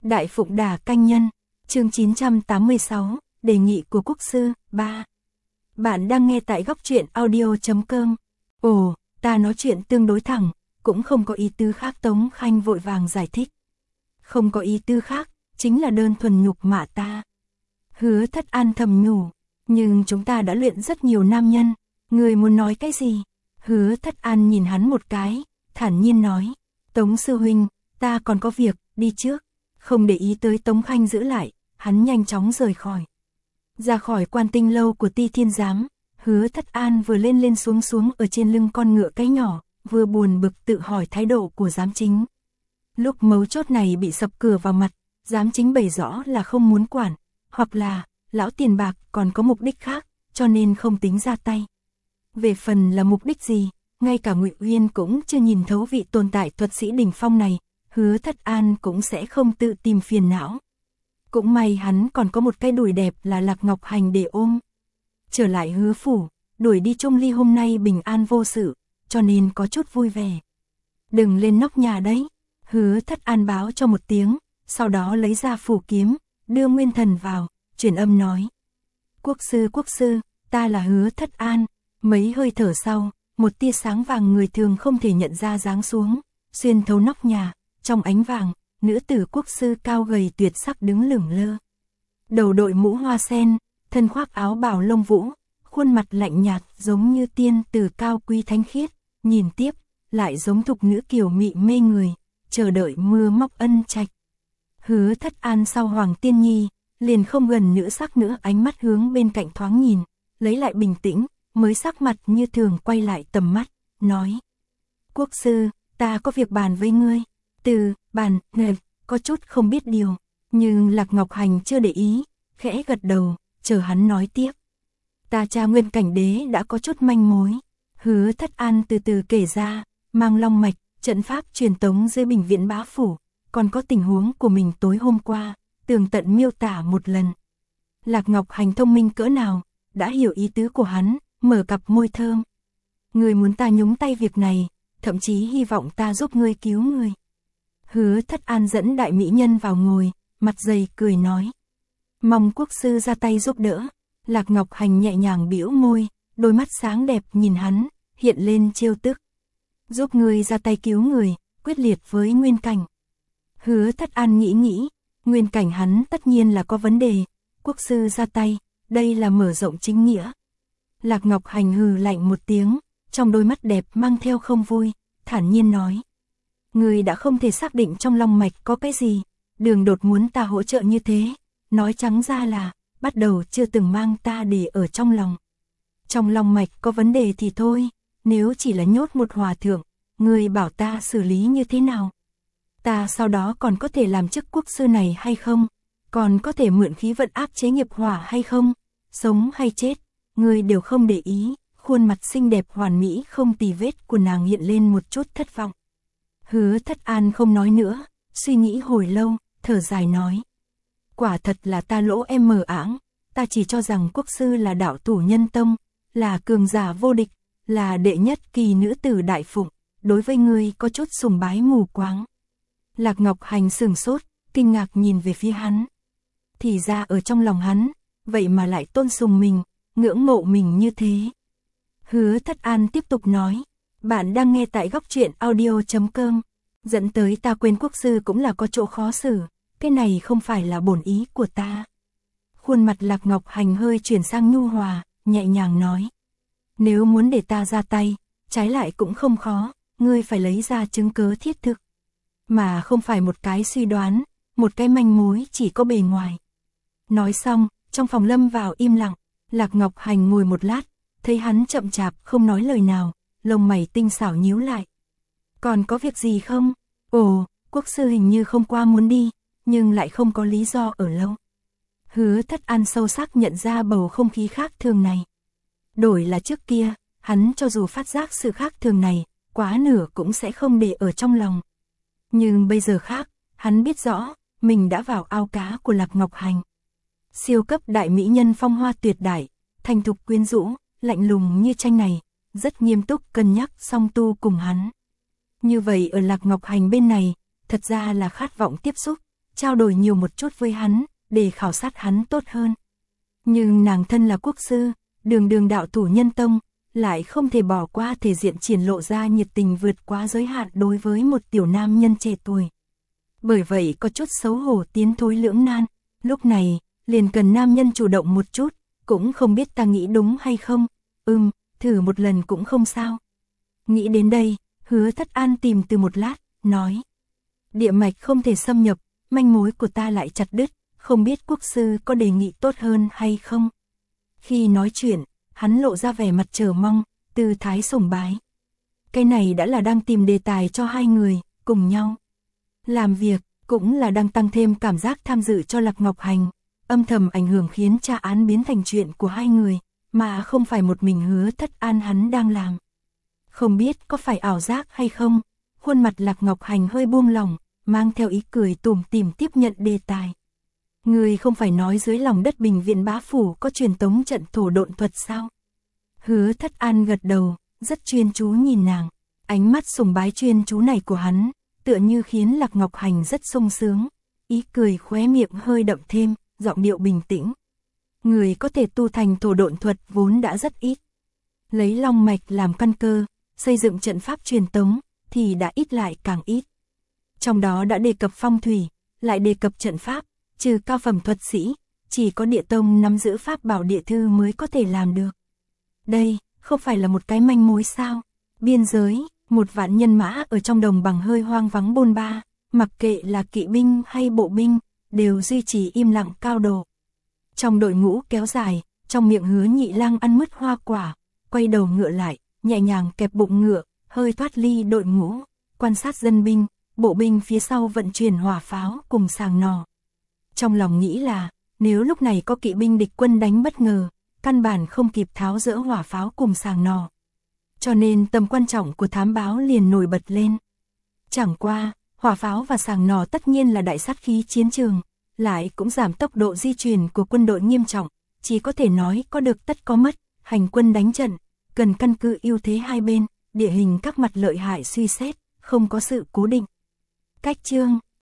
Đại Phụng Đà Canh Nhân, chương 986, đề nghị của quốc sư, 3. Bạn đang nghe tại góc truyện audio.com. Ồ, ta nói chuyện tương đối thẳng, cũng không có ý tứ khác. Tống Khanh vội vàng giải thích. Không có ý tư khác, chính là đơn thuần nhục mạ ta. Hứa Thất An thầm nhủ, nhưng chúng ta đã luyện rất nhiều nam nhân, người muốn nói cái gì? Hứa Thất An nhìn hắn một cái, thản nhiên nói, Tống sư huynh, ta còn có việc, đi trước. Không để ý tới Tống Khanh giữ lại, hắn nhanh chóng rời khỏi. Ra khỏi Quan Tinh lâu của Ti Thiên Giám, Hứa Thất An vừa lên xuống ở trên lưng con ngựa cái nhỏ, vừa buồn bực tự hỏi thái độ của giám chính. Lúc mấu chốt này bị sập cửa vào mặt, giám chính bày rõ là không muốn quản, hoặc là lão tiền bạc còn có mục đích khác, cho nên không tính ra tay. Về phần là mục đích gì, ngay cả Ngụy Uyên cũng chưa nhìn thấu vị tồn tại thuật sĩ đỉnh phong này, Hứa Thất An cũng sẽ không tự tìm phiền não. Cũng may hắn còn có một cái đùi đẹp là Lạc Ngọc Hành để ôm. Trở lại Hứa phủ, đuổi đi Trung Ly hôm nay bình an vô sự, cho nên có chút vui vẻ. Đừng lên nóc nhà đấy, Hứa Thất An báo cho một tiếng, sau đó lấy ra phủ kiếm, đưa Nguyên Thần vào, truyền âm nói. Quốc sư, ta là Hứa Thất An. Mấy hơi thở sau, một tia sáng vàng người thường không thể nhận ra giáng xuống, xuyên thấu nóc nhà, trong ánh vàng, nữ tử quốc sư cao gầy tuyệt sắc đứng lửng lơ. Đầu đội mũ hoa sen, thân khoác áo bào lông vũ, khuôn mặt lạnh nhạt giống như tiên tử cao quý thánh khiết, nhìn tiếp, lại giống thục nữ kiều mị mê người, chờ đợi mưa móc ân trạch. Hứa Thất An sau Hoàng Tiên Nhi, liền không gần nữ sắc nữa, ánh mắt hướng bên cạnh thoáng nhìn, lấy lại bình tĩnh, mới sắc mặt như thường quay lại tầm mắt, nói. Quốc sư, ta có việc bàn với ngươi. Bàn, có chút không biết điều, nhưng Lạc Ngọc Hành chưa để ý, khẽ gật đầu, chờ hắn nói tiếp. Ta cha Nguyên Cảnh Đế đã có chút manh mối. Hứa Thất An từ từ kể ra, mang long mạch, trận pháp truyền tống dưới Bình Viễn Bá phủ, còn có tình huống của mình tối hôm qua, tường tận miêu tả một lần. Lạc Ngọc Hành thông minh cỡ nào, đã hiểu ý tứ của hắn, mở cặp môi thơm. Ngươi muốn ta nhúng tay việc này, thậm chí hy vọng ta giúp ngươi cứu người. Hứa Thất An dẫn đại mỹ nhân vào ngồi, mặt dày cười nói. Mong quốc sư ra tay giúp đỡ. Lạc Ngọc Hành nhẹ nhàng bĩu môi, đôi mắt sáng đẹp nhìn hắn, hiện lên trêu tức. Giúp ngươi ra tay cứu người, quyết liệt với Nguyên Cảnh. Hứa Thất An nghĩ, Nguyên Cảnh hắn tất nhiên là có vấn đề, quốc sư ra tay, đây là mở rộng chính nghĩa. Lạc Ngọc Hành hừ lạnh một tiếng, trong đôi mắt đẹp mang theo không vui, thản nhiên nói. Người đã không thể xác định trong long mạch có cái gì, Đường Đột muốn ta hỗ trợ như thế, nói trắng ra là, bắt đầu chưa từng mang ta để ở trong lòng. Trong long mạch có vấn đề thì thôi, nếu chỉ là nhốt một hòa thượng, người bảo ta xử lý như thế nào? Ta sau đó còn có thể làm chức quốc sư này hay không? Còn có thể mượn khí vận áp chế nghiệp hỏa hay không? Sống hay chết, người đều không để ý, khuôn mặt xinh đẹp hoàn mỹ không tì vết của nàng hiện lên một chút thất vọng. Hứa Thất An không nói nữa, suy nghĩ hồi lâu, thở dài nói. Quả thật là ta lỗ em mờ ảng, ta chỉ cho rằng quốc sư là đạo thủ nhân tông, là cường giả vô địch, là đệ nhất kỳ nữ tử đại phụng, đối với ngươi có chút sùng bái mù quáng. Lạc Ngọc Hành sửng sốt, kinh ngạc nhìn về phía hắn. Thì ra ở trong lòng hắn, vậy mà lại tôn sùng mình, ngưỡng mộ mình như thế. Hứa Thất An tiếp tục nói. Bạn đang nghe tại góc truyện audio.com. Dẫn tới ta quên quốc sư cũng là có chỗ khó xử, cái này không phải là bổn ý của ta. Khuôn mặt Lạc Ngọc Hành hơi chuyển sang nhu hòa, nhẹ nhàng nói. Nếu muốn để ta ra tay, trái lại cũng không khó, ngươi phải lấy ra chứng cớ thiết thực. Mà không phải một cái suy đoán, một cái manh mối chỉ có bề ngoài. Nói xong, trong phòng lâm vào im lặng, Lạc Ngọc Hành ngồi một lát, thấy hắn chậm chạp không nói lời nào, lông mày tinh xảo nhíu lại. Còn có việc gì không? Ồ, quốc sư hình như không qua muốn đi, nhưng lại không có lý do ở lâu. Hứa Thất An sâu sắc nhận ra bầu không khí khác thường này. Đổi là trước kia, hắn cho dù phát giác sự khác thường này, quá nửa cũng sẽ không để ở trong lòng. Nhưng bây giờ khác, hắn biết rõ, mình đã vào ao cá của Lạc Ngọc Hành. Siêu cấp đại mỹ nhân phong hoa tuyệt đại, thành thục quyến rũ, lạnh lùng như tranh này, rất nghiêm túc cân nhắc song tu cùng hắn. Như vậy ở Lạc Ngọc Hành bên này, thật ra là khát vọng tiếp xúc, trao đổi nhiều một chút với hắn, để khảo sát hắn tốt hơn. Nhưng nàng thân là quốc sư, đường đường đạo thủ nhân tông, lại không thể bỏ qua thể diện triển lộ ra nhiệt tình vượt quá giới hạn đối với một tiểu nam nhân trẻ tuổi. Bởi vậy có chút xấu hổ tiến thối lưỡng nan, lúc này, liền cần nam nhân chủ động một chút, cũng không biết ta nghĩ đúng hay không, thử một lần cũng không sao. Nghĩ đến đây, Hứa Thất An tìm từ một lát, nói. Địa mạch không thể xâm nhập, manh mối của ta lại chặt đứt, không biết quốc sư có đề nghị tốt hơn hay không. Khi nói chuyện, hắn lộ ra vẻ mặt chờ mong, tư thái sùng bái. Cái này đã là đang tìm đề tài cho hai người, cùng nhau làm việc, cũng là đang tăng thêm cảm giác tham dự cho Lạc Ngọc Hành, âm thầm ảnh hưởng khiến tra án biến thành chuyện của hai người, mà không phải một mình Hứa Thất An hắn đang làm. Không biết có phải ảo giác hay không, khuôn mặt Lạc Ngọc Hành hơi buông lỏng, mang theo ý cười tủm tỉm tiếp nhận đề tài. Người không phải nói dưới lòng đất Bình Viện Bá Phủ có truyền tống trận thổ độn thuật sao? Hứa Thất An gật đầu, rất chuyên chú nhìn nàng, ánh mắt sùng bái chuyên chú này của hắn, tựa như khiến Lạc Ngọc Hành rất sung sướng, ý cười khóe miệng hơi đậm thêm, giọng điệu bình tĩnh. Người có thể tu thành thổ độn thuật vốn đã rất ít. Lấy long mạch làm căn cơ, xây dựng trận pháp truyền tống, thì đã ít lại càng ít. Trong đó đã đề cập phong thủy, lại đề cập trận pháp, trừ cao phẩm thuật sĩ, chỉ có địa tông nắm giữ pháp bảo địa thư mới có thể làm được. Đây, không phải là một cái manh mối sao? Biên giới, một vạn nhân mã ở trong đồng bằng hơi hoang vắng bôn ba, mặc kệ là kỵ binh hay bộ binh, đều duy trì im lặng cao độ. Trong đội ngũ kéo dài, trong miệng Hứa Nhị Lang ăn mứt hoa quả, quay đầu ngựa lại, nhẹ nhàng kẹp bụng ngựa, hơi thoát ly đội ngũ, quan sát dân binh, bộ binh phía sau vận chuyển hỏa pháo cùng sàng nỏ. Trong lòng nghĩ là, nếu lúc này có kỵ binh địch quân đánh bất ngờ, căn bản không kịp tháo dỡ hỏa pháo cùng sàng nỏ. Cho nên tầm quan trọng của thám báo liền nổi bật lên. Chẳng qua, hỏa pháo và sàng nỏ tất nhiên là đại sát khí chiến trường, lại cũng giảm tốc độ di chuyển của quân đội nghiêm trọng, chỉ có thể nói có được tất có mất, hành quân đánh trận, cần căn cứ ưu thế hai bên, địa hình các mặt lợi hại suy xét, không có sự cố định. Cách chương,